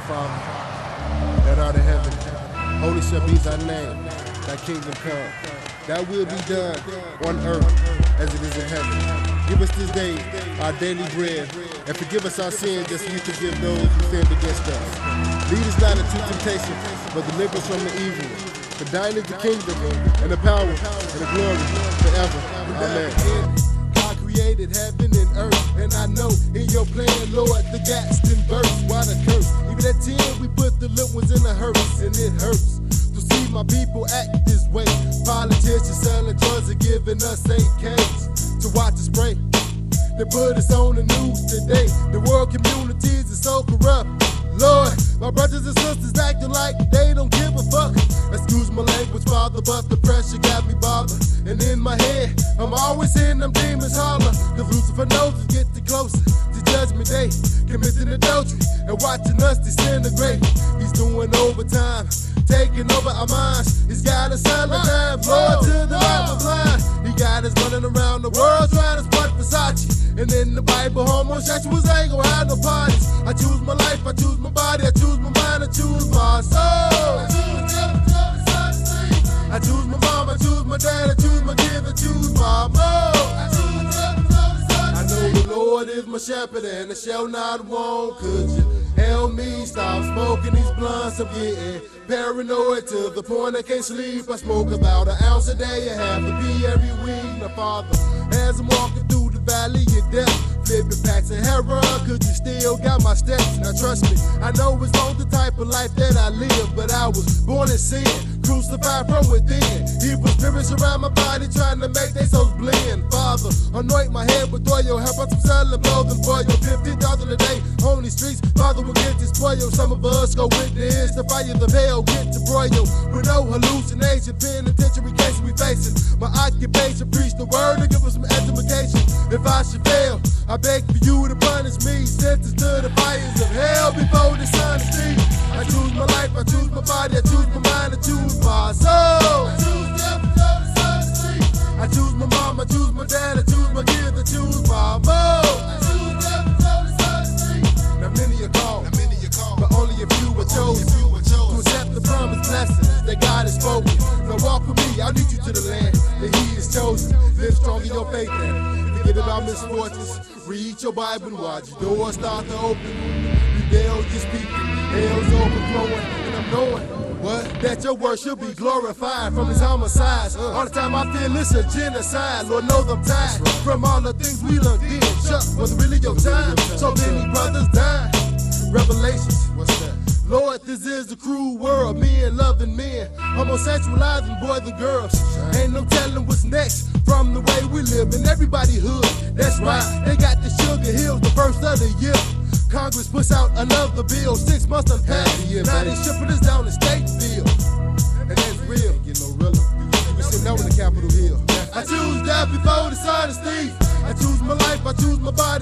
Father, that art in heaven, holy shall be thy name, thy kingdom come. Thy will be done on earth as it is in heaven. Give us this day our daily bread, and forgive us our sins as we forgive those who sinned against us. Lead us not into temptation, but deliver us from the evil. For thine is the kingdom, and the power, and the glory, forever. Amen. God created heaven and earth, and I know in your plan, Lord, the Gadsden verse, why the curse? Even at 10, we put the little ones in the hearse, and it hurts to see my people act this way. Politicians selling drugs and giving us AKs to watch us pray. They put us on the news today. The world communities are so corrupt. Lord, my brothers and sisters acting like they don't give a fuck. Excuse my language, Father, but the pressure got me bothered. And in my head, I'm always hearing them demons holler. Cause Lucifer knows it's getting closer to Judgment Day. Committing adultery and watching us disintegrate. He's doing overtime, taking over our minds. He's got us selling time, Lord, to the life of blind. He got us running around the world trying to spot Versace. And in the Bible, homosexuals ain't gon' have no parties. I choose my life, I choose my body, I choose my mind, I choose my soul. I choose my mom, I choose my dad, I choose my kids, I choose my mom. I know the Lord is my shepherd and I shall not want. Could you help me stop smoking these blunts? I'm getting paranoid to the point I can't sleep. I smoke about an ounce a day, I have to be every week. Now Father, as I'm walking through the valley of death, flipping packs of heroin, could you still got my steps? Now trust me, I know it's not the type of life that I live, but I was born in sin, crucified from within. Evil spirits around my body trying to make they souls blend. Father, anoint my head with oil, help us from selling clothing for you. $50 a day on these streets, Father will get this spoil. Some of us go witness the fire of hell, get to broil. With no hallucination, penitentiary case we facing. My occupation, preach the word and give us some education. If I should fail, I beg for you to punish me. Sentence to the fires of hell before the sun is deep. I choose my life, I choose my body, I choose my mind, I choose my soul. I choose my mom, I choose my dad, I choose my kids, I choose my mom. Now many are called, but only a few are chosen to accept the promised blessings that God has spoken. Now walk with me, I'll lead you to the land that He has chosen. Live strong in your faith and forget about misfortunes. Read your Bible and watch your doors start to open. Rebellious people, hell's overflowing, and I'm knowing that your word should be glorified from these homicides. All the time I feel it's a genocide. Lord knows I'm tired from all the things we done did. Chuck, was it really your time? So many brothers died. Revelations, what's that? Lord, this is a cruel world, men loving men, homosexualizing boys and girls. Ain't no telling what's next from the way we live in everybody hood. That's right, they got the Sugar Hills the first of the year. Congress puts out another bill, 6 months unpassed. Now they shipping us down to Statesville. And that's real, get no realer. We sitting over the Capitol Hill. I choose death before the sun is deep. I choose my life, I choose my body.